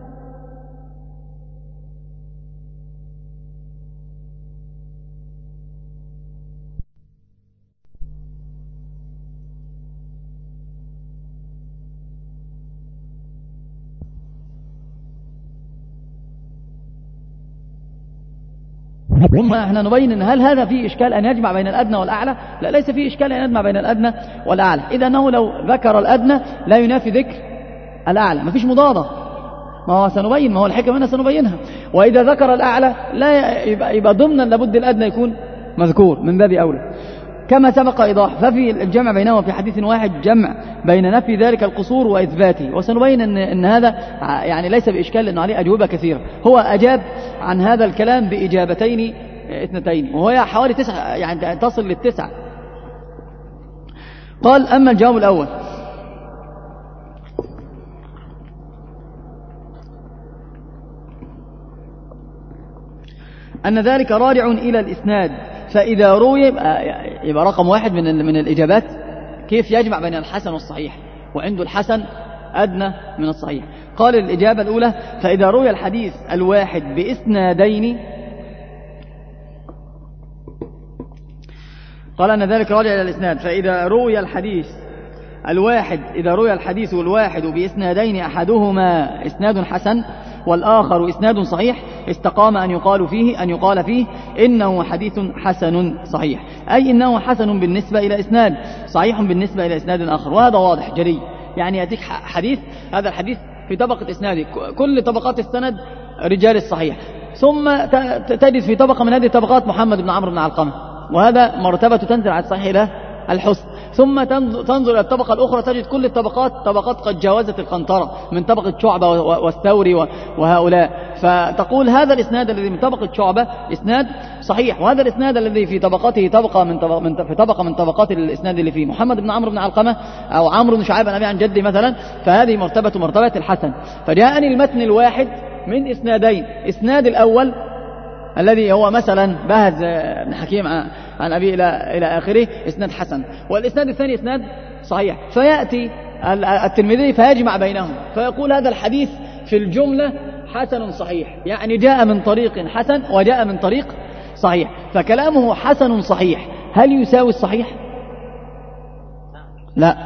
احنا نبين ان هل هذا فيه إشكال أن يجمع بين الأدنى والأعلى؟ لا، ليس فيه إشكال أن يجمع بين الأدنى والأعلى، إذا أنه لو ذكر الأدنى لا ينافي ذكر الأعلى، ما فيش مضادة، ما هو سنبين، ما هو الحكمة أنا سنبينها. وإذا ذكر الأعلى لا يبقى, يبقى ضمنا لابد الأدنى يكون مذكور من باب أولى. كما سبق إيضاح، ففي الجمع بينهما في حديث واحد جمع بين نفي ذلك القصور وإثباته، وسنبين أن, أن هذا يعني ليس بإشكال لأنه عليه أجوبة كثيرة. هو أجاب عن هذا الكلام بإجابتين اثنتين، وهي حوالي تسعة، يعني تصل للتسعة. قال: أما الجواب الأول أن ذلك راجع إلى الإسناد، فإذا روي يبقى رقم واحد من من الإجابات كيف يجمع بين الحسن والصحيح، وعنده الحسن أدنى من الصحيح. قال الإجابة الأولى: فإذا روي الحديث الواحد بإسنادين، قال أن ذلك راجع إلى الإسناد، فإذا روي الحديث الواحد إذا روي الحديث الواحد بإسنادين أحدهما إسناد حسن والآخر إسناد صحيح، استقام أن يقال فيه أن يقال فيه إنه حديث حسن صحيح، أي إنه حسن بالنسبة إلى إسناد، صحيح بالنسبة إلى إسناد آخر. وهذا واضح جلي، يعني يأتيك حديث، هذا الحديث في طبقة إسناده كل طبقات السند رجال الصحيح، ثم تجد في طبقة من هذه الطبقات محمد بن عمرو بن علقمة، وهذا مرتبة تنزل على الصحيح إلى الحسن. ثم تنظر إلى الطبقة الأخرى تجد كل الطبقات طبقات قد جاوزت القنطرة، من طبقة شعبة والثوري وهؤلاء، فتقول هذا الإسناد الذي من طبقة شعبة إسناد صحيح، وهذا الإسناد الذي في طبقته طبقة من طبق من في طبقة من طبقات الإسناد اللي فيه محمد بن عمرو بن علقمة أو عمرو بن شعيب عن أبي عن جدي مثلا، فهذه مرتبة مرتبة الحسن. فجاءني المتن الواحد من إسنادين، إسناد الأول الذي هو مثلا بهز بن حكيم عن أبي إلى إلى آخره إسناد حسن، والإسناد الثاني إسناد صحيح، فيأتي الترمذي فيجمع بينهم فيقول هذا الحديث في الجملة حسن صحيح، يعني جاء من طريق حسن وجاء من طريق صحيح، فكلامه حسن صحيح هل يساوي الصحيح؟ لا،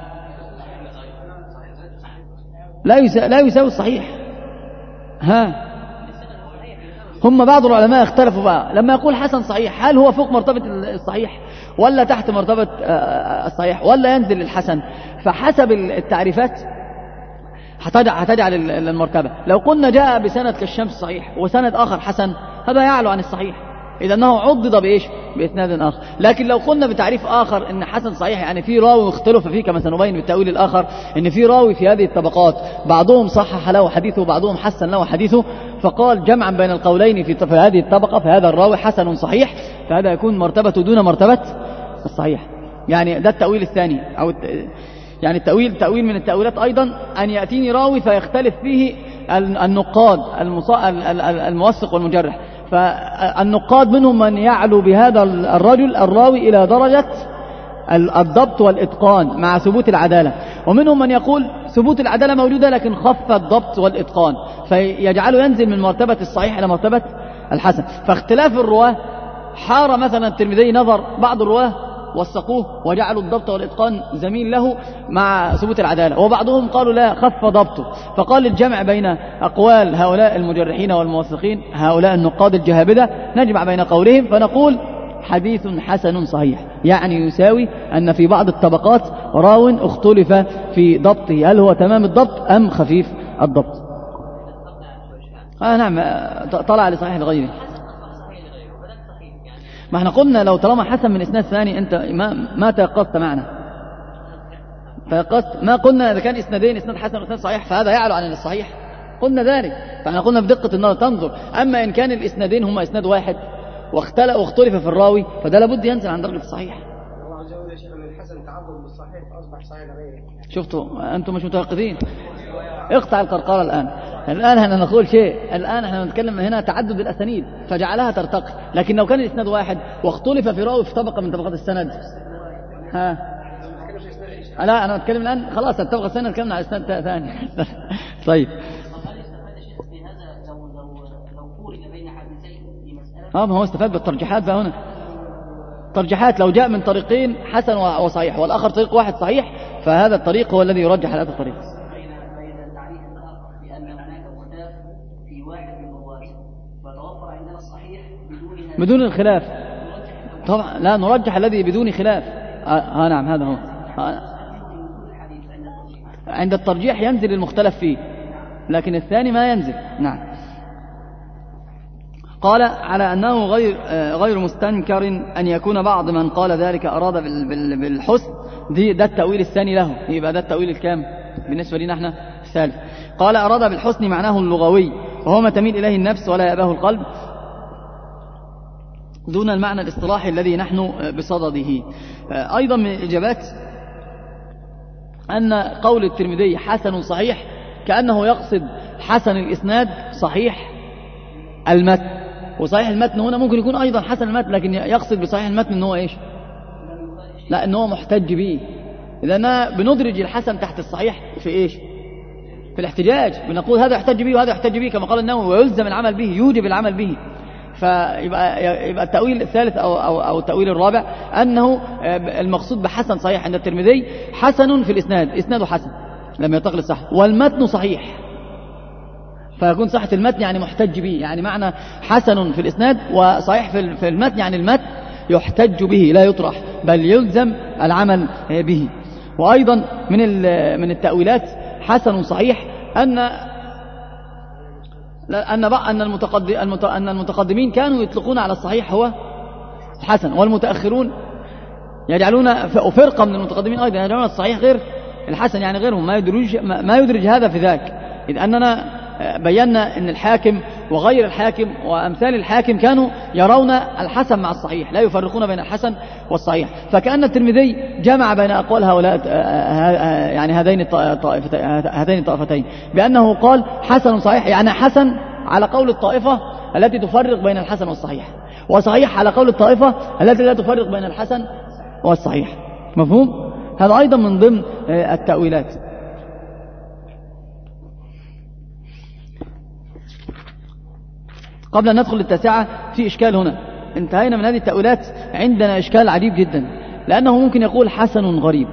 لا يساوي, لا يساوي الصحيح. ها هم بعض العلماء اختلفوا بقى، لما يقول حسن صحيح هل هو فوق مرتبة الصحيح ولا تحت مرتبة الصحيح ولا ينزل للحسن؟ فحسب التعريفات هتجعل المرتبة. لو قلنا جاء بسند كالشمس صحيح وسند آخر حسن، هذا يعلو عن الصحيح، إذا أنه عضد بإيش؟ بإسناد آخر. لكن لو قلنا بتعريف آخر إن حسن صحيح يعني في راوي اختلف فيه، كما سنبين بالتأويل الآخر إن في راوي في هذه الطبقات بعضهم صحح له حديثه وبعضهم حسن له حديثه، فقال جمعا بين القولين في هذه الطبقة فهذا الراوي حسن صحيح، فهذا يكون مرتبة دون مرتبة الصحيح. يعني ده التأويل الثاني، أو يعني التأويل تأويل من التأويلات أيضا أن يأتيني راوي فيختلف فيه النقاد الموثق والمجرح، فالنقاد منهم من يعلو بهذا الرجل الراوي إلى درجة الضبط والإتقان مع ثبوت العدالة، ومنهم من يقول ثبوت العدالة موجودة لكن خف الضبط والإتقان، فيجعله ينزل من مرتبة الصحيح إلى مرتبة الحسن. فاختلاف الرواه حار مثلا الترمذي نظر بعض الرواه وثقوه وجعلوا الضبط والإتقان زميل له مع ثبوت العدالة، وبعضهم قالوا لا خف ضبطه، فقال الجمع بين أقوال هؤلاء المجرحين والموثقين هؤلاء النقاد الجهابذة نجمع بين قولهم فنقول حديث حسن صحيح، يعني يساوي أن في بعض الطبقات راو اختلف في ضبطه هل هو تمام الضبط أم خفيف الضبط. آه نعم طلع لصحيح لغيره. ما احنا قلنا لو طالما حسن من اسناد ثاني انت ما ما تيقظت معنا، تيقظت ما قلنا اذا كان اسنادين اسناد حسن واسناد صحيح فهذا يعلو عن الصحيح، قلنا ذلك، فاحنا قلنا بدقة النظر تنظر. اما ان كان الاسنادين هما اسناد واحد واختلف واختلف في الراوي فده لابد ينزل عن درجة الصحيح. صحيح أصبح صحيح لغيره. شفتوا أنتم مش متوقفين، اقطع القرقرة الآن. الآن احنا نقول شيء، الآن احنا نتكلم هنا تعدد الأسانيد فجعلها ترتقي، لكن لو كان الإسناد واحد واختلف في راوي في طبقة من طبقات السند، ها لا أنا أتكلم الآن خلاص الطبقة السند نتكلم على إسناد ثاني. طيب اه ما هو استفاد بالترجيحات بقى هنا، ترجيحات لو جاء من طريقين حسن وصحيح والآخر طريق واحد صحيح، فهذا الطريق هو الذي يرجح على هذا الطريق. بدون الخلاف طبعا لا نرجح الذي بدون خلاف. ها آه نعم هذا هو. آه عند الترجيح ينزل المختلف فيه، لكن الثاني ما ينزل. نعم. قال على أنه غير غير مستنكر أن يكون بعض من قال ذلك أراد بالحسن، دي ده التأويل الثاني له، يبقى ده التأويل الكام بالنسبة لنا احنا الثالث. قال أراد بالحسن معناه اللغوي وهو ما تميل إليه النفس ولا يأباه القلب، دون المعنى الاصطلاحي الذي نحن بصدده. أيضا من الإجابات أن قول الترمذي حسن صحيح كأنه يقصد حسن الإسناد صحيح المتن، وصحيح المتن هنا ممكن يكون أيضا حسن المتن، لكن يقصد بصحيح المتن أنه إيش؟ لا أنه محتج به. إذا بندرج الحسن تحت الصحيح في إيش؟ في الاحتجاج، بنقول هذا يحتج به وهذا يحتج به كما قال النووي، ويلزم العمل به، يوجب العمل به. فيبقى يبقى التأويل الثالث أو, أو, أو التأويل الرابع أنه المقصود بحسن صحيح عند الترمذي حسن في الإسناد، إسناده حسن لم يرتقي للصحة، والمتن صحيح، فيكون صحة المتن يعني محتج به، يعني معنى حسن في الإسناد وصحيح في المتن يعني المتن يحتج به لا يطرح بل يلزم العمل به. وأيضا من من التأويلات حسن صحيح أن أن أن أن المتقدمين كانوا يطلقون على الصحيح هو الحسن، والمتأخرون يجعلون فرقة من المتقدمين أيضا يجعلون الصحيح غير الحسن، يعني غيرهم ما يدرج ما يدرج هذا في ذاك. إذ أننا بينا أن الحاكم وغير الحاكم وأمثال الحاكم كانوا يرون الحسن مع الصحيح، لا يفرقون بين الحسن والصحيح، فكأن الترمذي جمع بين أقوال هؤلاء يعني هذين الطائفتين هذين الطائفتين بأنه قال حسن صحيح، يعني حسن على قول الطائفة التي تفرق بين الحسن والصحيح، وصحيح على قول الطائفة التي لا تفرق بين الحسن والصحيح. مفهوم؟ هذا أيضا من ضمن التأويلات. قبل أن ندخل للتاسعة في إشكال هنا، انتهينا من هذه التأويلات، عندنا إشكال عجيب جدا، لأنه ممكن يقول حسن غريب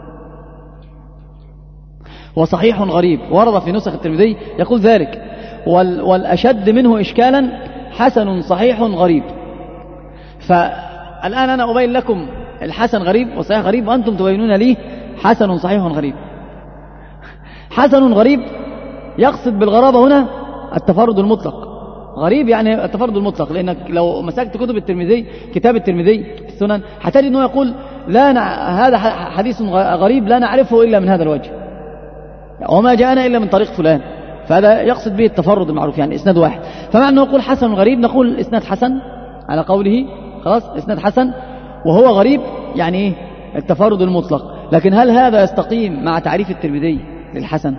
وصحيح غريب، ورد في نسخ الترمذي يقول ذلك، والأشد منه إشكالا حسن صحيح غريب. فالآن أنا أبين لكم الحسن غريب وصحيح غريب، وأنتم تبينون لي حسن صحيح غريب. حسن غريب يقصد بالغرابة هنا التفرد المطلق، غريب يعني التفرد المطلق، لأنك لو مسكت كتب الترمذي كتاب الترمذي في السنن هتجد أنه يقول لا نع... هذا حديث غريب لا نعرفه إلا من هذا الوجه، وما جاءنا إلا من طريق فلان، فهذا يقصد به التفرد المعروف، يعني إسناد واحد. فمع أنه يقول حسن غريب نقول إسناد حسن على قوله، خلاص إسناد حسن وهو غريب، يعني إيه؟ التفرد المطلق. لكن هل هذا يستقيم مع تعريف الترمذي للحسن؟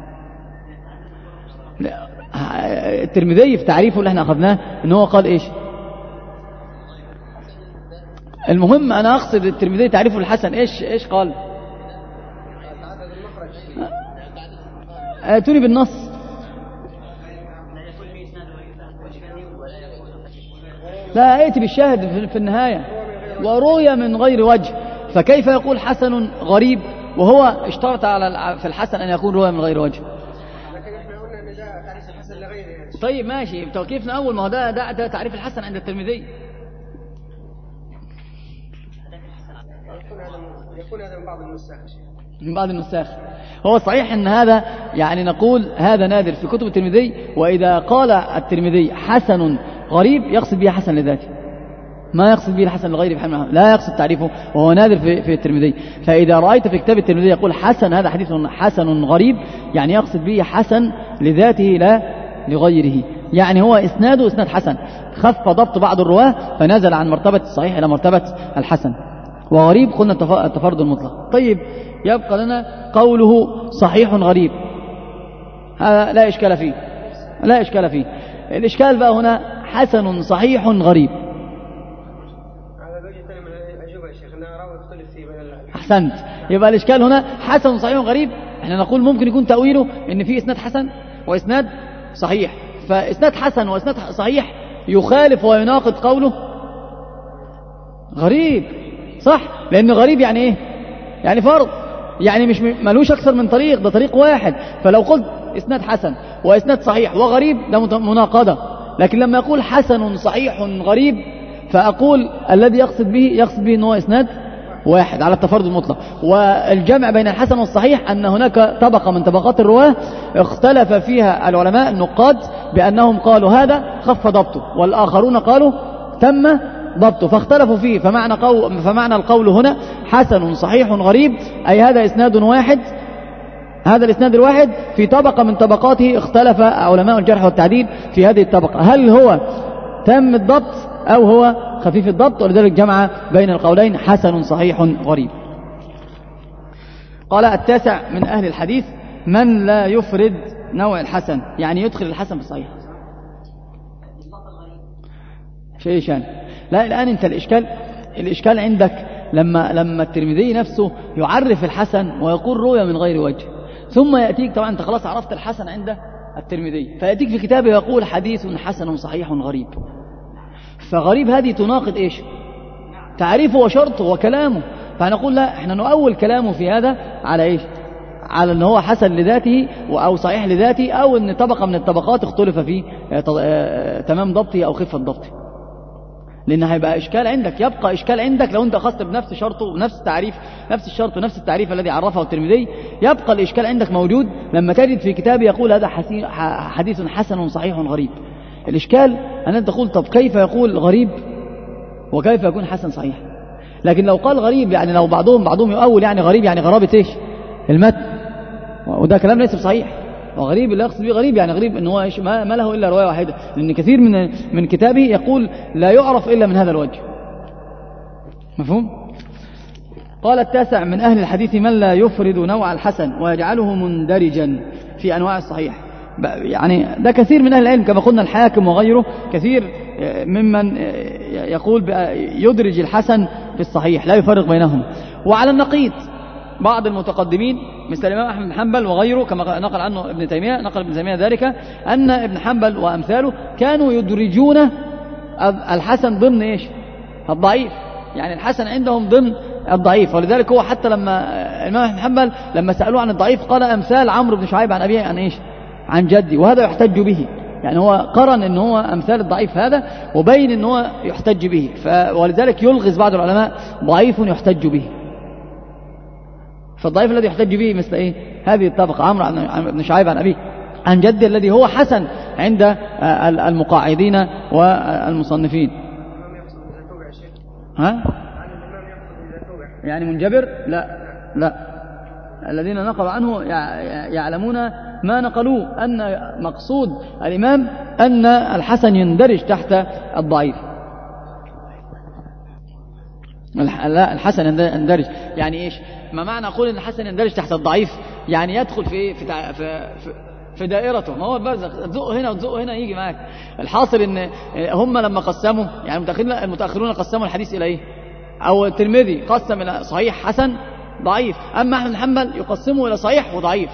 الترمذي في تعريفه اللي احنا أخذناه إن هو قال إيش؟ المهم أنا أقصد الترمذي تعريفه للحسن إيش إيش قال؟ آتوني بالنص. لا ائتي بالشاهد في النهاية، وروي من غير وجه، فكيف يقول حسن غريب وهو اشترط على في الحسن أن يكون روي من غير وجه؟ طيب ماشي، توقيفنا أول، ما هو ده, ده, ده تعريف الحسن عند الترمذي. يكون هذا من بعض النساخ من بعض النساخ. هو صحيح أن هذا يعني نقول هذا نادر في كتب الترمذي، وإذا قال الترمذي حسن غريب يقصد به حسن لذاته، ما يقصد به الحسن لغيره بحمله، لا يقصد تعريفه، وهو نادر في, في الترمذي. فإذا رأيت في كتاب الترمذي يقول حسن هذا حديث حسن غريب، يعني يقصد به حسن لذاته لا لغيره، يعني هو إسناده إسناد حسن، خف ضبط بعض الرواه فنزل عن مرتبة الصحيح إلى مرتبة الحسن. وغريب قلنا التفرد المطلق. طيب يبقى لنا قوله صحيح غريب، هذا لا إشكال فيه، لا إشكال فيه. الإشكال بقى هنا حسن صحيح غريب. أحسنت. يبقى الإشكال هنا حسن صحيح غريب. احنا نقول ممكن يكون تأويله إن في إسناد حسن وإسناد صحيح، فإسناد حسن وإسناد صحيح يخالف ويناقض قوله غريب، صح؟ لأن غريب يعني إيه؟ يعني فرض، يعني مش ملوش أكثر من طريق، ده طريق واحد. فلو قلت إسناد حسن وإسناد صحيح وغريب ده مناقضة. لكن لما يقول حسن صحيح غريب فأقول الذي يقصد به يقصد به أنه إسناد واحد على التفرد المطلق. والجمع بين الحسن والصحيح أن هناك طبقة من طبقات الرواه اختلف فيها العلماء النقاد بأنهم قالوا هذا خف ضبطه، والآخرون قالوا تم ضبطه، فاختلفوا فيه. فمعنى, قو فمعنى القول هنا حسن صحيح غريب أي هذا إسناد واحد، هذا الإسناد الواحد في طبقة من طبقاته اختلف علماء الجرح والتعديل في هذه الطبقة، هل هو تم الضبط أو هو خفيف الضبط، ولذلك جمع بين القولين حسن صحيح غريب. قال التاسع من أهل الحديث من لا يفرد نوع الحسن، يعني يدخل الحسن في الصحيح. شيء شان لا الآن أنت الإشكال الإشكال عندك لما لما الترمذي نفسه يعرف الحسن ويقول روي من غير وجه، ثم يأتيك طبعا أنت خلاص عرفت الحسن عند الترمذي، فيأتيك في كتابه يقول حديث حسن صحيح غريب. فغريب هذه تناقض إيش؟ تعريفه وشرطه وكلامه. فنقول لا، احنا نؤول كلامه في هذا على إيش؟ على أنه هو حسن لذاته أو صحيح لذاته، أو أن طبقة من الطبقات اختلف في تمام ضبطه أو خفة ضبطه. لأن هيبقى إشكال عندك، يبقى إشكال عندك لو أنت أخذت بنفس شرطه ونفس التعريف، نفس الشرط ونفس التعريف الذي عرفه الترمذي، يبقى الإشكال عندك موجود لما تجد في كتابه يقول هذا حديث حسن صحيح غريب. الإشكال أن أنت تقول طب كيف يقول غريب وكيف يكون حسن صحيح؟ لكن لو قال غريب يعني لو بعضهم بعضهم يؤول يعني غريب يعني غرابة إيش؟ المتن، وده كلام ليس بصحيح. وغريب اللي يقصد به غريب يعني غريب ان هو ايش؟ ما, ما له الا روايه واحده، لان كثير من من كتابه يقول لا يعرف الا من هذا الوجه. مفهوم؟ قال التاسع من اهل الحديث من لا يفرد نوع الحسن ويجعله مندرجا في انواع الصحيح. يعني ده كثير من اهل العلم كما قلنا الحاكم وغيره، كثير ممن يقول يدرج الحسن في الصحيح لا يفرق بينهم. وعلى النقيض بعض المتقدمين مثل الإمام أحمد بن حنبل وغيره كما نقل عنه ابن تيمية، نقل ابن تيمية ذلك أن ابن حنبل وأمثاله كانوا يدرجون الحسن ضمن إيش؟ الضعيف، يعني الحسن عندهم ضمن الضعيف. ولذلك هو حتى لما الإمام أحمد بن حنبل لما سألوه عن الضعيف قال أمثال عمرو بن شعيب عن أبيه عن إيش؟ عن جدي، وهذا يحتج به. يعني هو قرن إن هو أمثال الضعيف هذا وبين إن هو يحتج به، ولذلك يلغز بعض العلماء ضعيف يحتج به. فالضعيف الذي يحتج به مثل إيه؟ هذه الطبقة عمرو بن شعيب عن أبيه عن جدي الذي هو حسن عند المقاعدين والمصنفين. ها؟ يعني منجبر؟ لا لا، الذين نقلوا عنه يعلمون ما نقلوه أن مقصود الإمام أن الحسن يندرج تحت الضعيف. لا، الحسن يندرج يعني إيش؟ ما معنى أقول أن الحسن يندرج تحت الضعيف؟ يعني يدخل في في في, في دائرته، ما هو برزق تزقه هنا وتزقه هنا يجي معك. الحاصل أن هم لما قسموا يعني المتأخرون قسموا الحديث إلى إيه؟ أو الترمذي قسم إلى صحيح حسن ضعيف، أما أحمد بن حنبل يقسمه إلى صحيح وضعيف،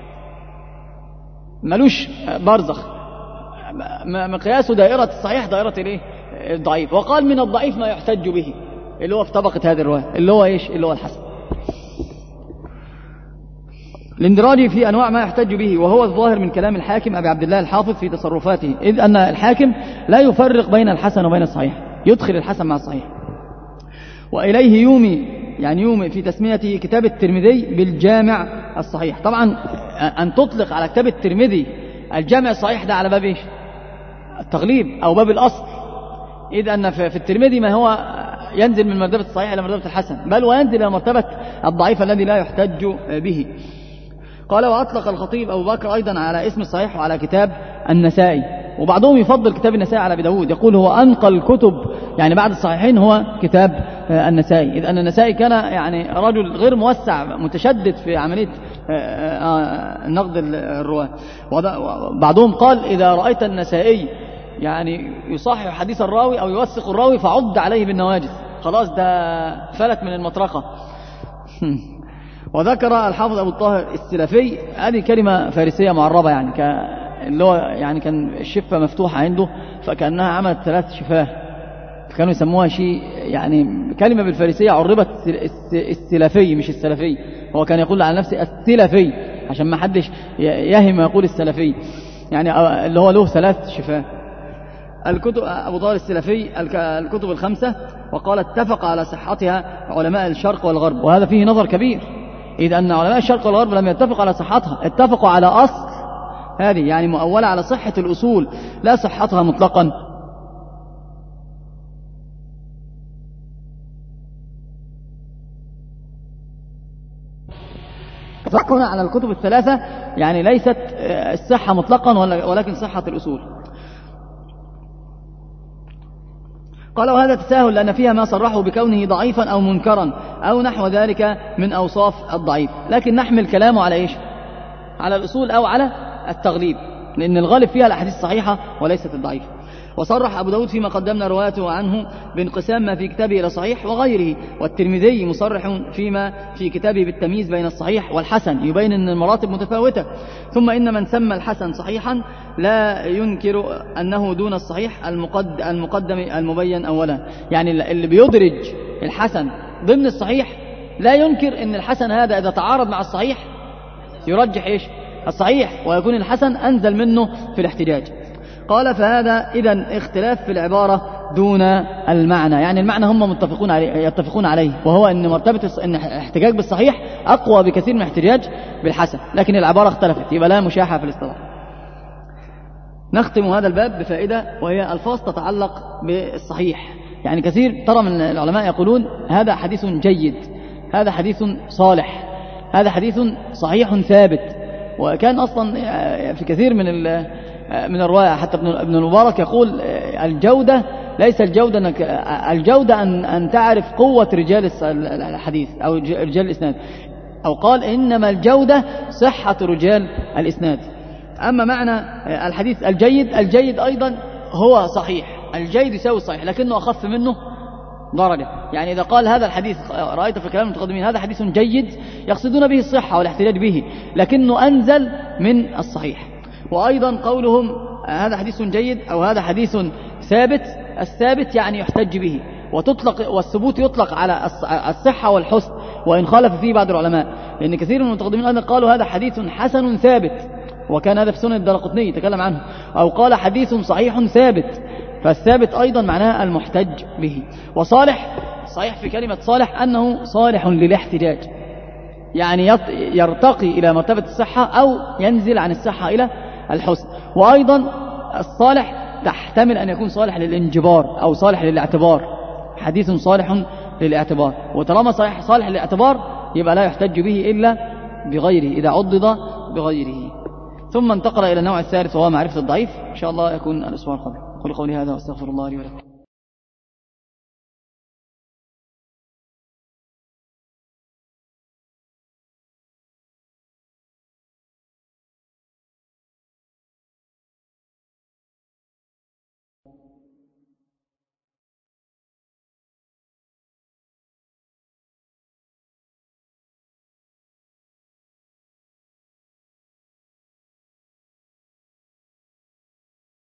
ملوش برزخ، مقياسه دائرة الصحيح دائرة الإيه؟ الضعيف. وقال من الضعيف ما يحتج به اللي هو في طبقة هذه الرواية اللي هو إيش؟ اللي هو الحسن. الاندراج في أنواع ما يحتج به، وهو الظاهر من كلام الحاكم أبي عبد الله الحافظ في تصرفاته، إذ أن الحاكم لا يفرق بين الحسن وبين الصحيح، يدخل الحسن مع الصحيح. وإليه يومي يعني يومي في تسميته كتاب الترمذي بالجامع الصحيح. طبعا أن تطلق على كتاب الترمذي الجامع الصحيح ده على باب إيش؟ التغليب أو باب الأصل، إذ أن في الترمذي ما هو ينزل من مرتبة الصحيح إلى مرتبة الحسن، بل وينزل إلى مرتبة الضعيف الذي لا يحتج به. قال وأطلق الخطيب أبو بكر أيضا على اسم الصحيح وعلى كتاب النسائي، وبعضهم يفضل كتاب النسائي على أبي داود، يقول هو أنقى الكتب يعني بعد الصحيحين هو كتاب النسائي، إذ أن النسائي كان يعني رجل غير موسع متشدد في عملية نقد الرواة. وبعضهم قال إذا رأيت النسائي يعني يصحح حديث الراوي أو يوثق الراوي فعض عليه بالنواجذ، خلاص ده فلت من المطرقة. وذكر الحافظ أبو الطاهر السلفي، هذه كلمة فارسية معربة يعني اللي هو يعني كان الشفة مفتوحة عنده فكأنها عملت ثلاث شفاه، كانوا يسموها شيء يعني كلمة بالفارسية عربت السلفي مش السلفي، هو كان يقول على نفسه السلفي عشان ما حدش يهم يقول السلفي، يعني اللي هو له ثلاث شفاه. الكتب أبو طاهر السلفي الكتب الخمسة، وقال اتفق على صحتها علماء الشرق والغرب، وهذا فيه نظر كبير، إذ أن علماء الشرق والغرب لم يتفقوا على صحتها، اتفقوا على أصل هذه يعني مؤولة على صحة الأصول لا صحتها مطلقا. اتفقنا على الكتب الثلاثة يعني ليست الصحة مطلقا ولكن صحة الأصول. قال وهذا تساهل لأن فيها ما صرحوا بكونه ضعيفا أو منكرا أو نحو ذلك من أوصاف الضعيف، لكن نحمل كلامه على إيش؟ على الأصول أو على التغليب، لأن الغالب فيها الأحاديث الصحيحة وليست الضعيفة. وصرح أبو داود فيما قدمنا روايته عنه بانقسام ما في كتابه إلى صحيح وغيره، والترمذي مصرح فيما في كتابه بالتمييز بين الصحيح والحسن، يبين أن المراتب متفاوتة. ثم إن من سمى الحسن صحيحا لا ينكر أنه دون الصحيح المقدم المبين أولا، يعني اللي بيدرج الحسن ضمن الصحيح لا ينكر أن الحسن هذا إذا تعارض مع الصحيح يرجح إيش؟ الصحيح، ويكون الحسن أنزل منه في الاحتجاج. قال فهذا إذن اختلاف في العبارة دون المعنى، يعني المعنى هم متفقون عليه يتفقون عليه، وهو أن مرتبة أن احتجاج بالصحيح أقوى بكثير من احتجاج بالحسن، لكن العبارة اختلفت، يبقى لا مشاحة في الاصطلاح. نختم هذا الباب بفائدة، وهي ألفاظ تتعلق بالصحيح. يعني كثير ترى من العلماء يقولون هذا حديث جيد، هذا حديث صالح، هذا حديث صحيح ثابت. وكان أصلا في كثير من من الرواية حتى ابن المبارك يقول الجودة ليس الجودة أنك الجودة أن أن تعرف قوة رجال الحديث أو رجال الإسناد، أو قال إنما الجودة صحة رجال الإسناد. أما معنى الحديث الجيد، الجيد أيضا هو صحيح، الجيد يساوي الصحيح لكنه أخف منه درجة. يعني إذا قال هذا الحديث رأيت في كلام المتقدمين هذا حديث جيد يقصدون به الصحة والاحتجاج به، لكنه أنزل من الصحيح. وأيضا قولهم هذا حديث جيد أو هذا حديث ثابت، الثابت يعني يحتج به، وتطلق والثبوت يطلق على الصحة والحسن، وإن خالف فيه بعض العلماء، لأن كثير من المتقدمين أيضا قالوا هذا حديث حسن ثابت، وكان هذا في سنن الدارقطني يتكلم عنه، أو قال حديث صحيح ثابت، فالثابت أيضا معناه المحتج به. وصالح صحيح في كلمة صالح أنه صالح للاحتجاج، يعني يرتقي إلى مرتبة الصحة أو ينزل عن الصحة إلى الحسن. وأيضا الصالح تحتمل أن يكون صالح للانجبار أو صالح للاعتبار، حديث صالح للاعتبار، وطالما صالح صالح للاعتبار يبقى لا يحتج به إلا بغيره إذا عضد بغيره. ثم انتقل إلى النوع الثالث وهو معرفة الضعيف. إن شاء الله يكون الأسبوع القادم. قل قولي هذا واستغفر الله لي ولكم.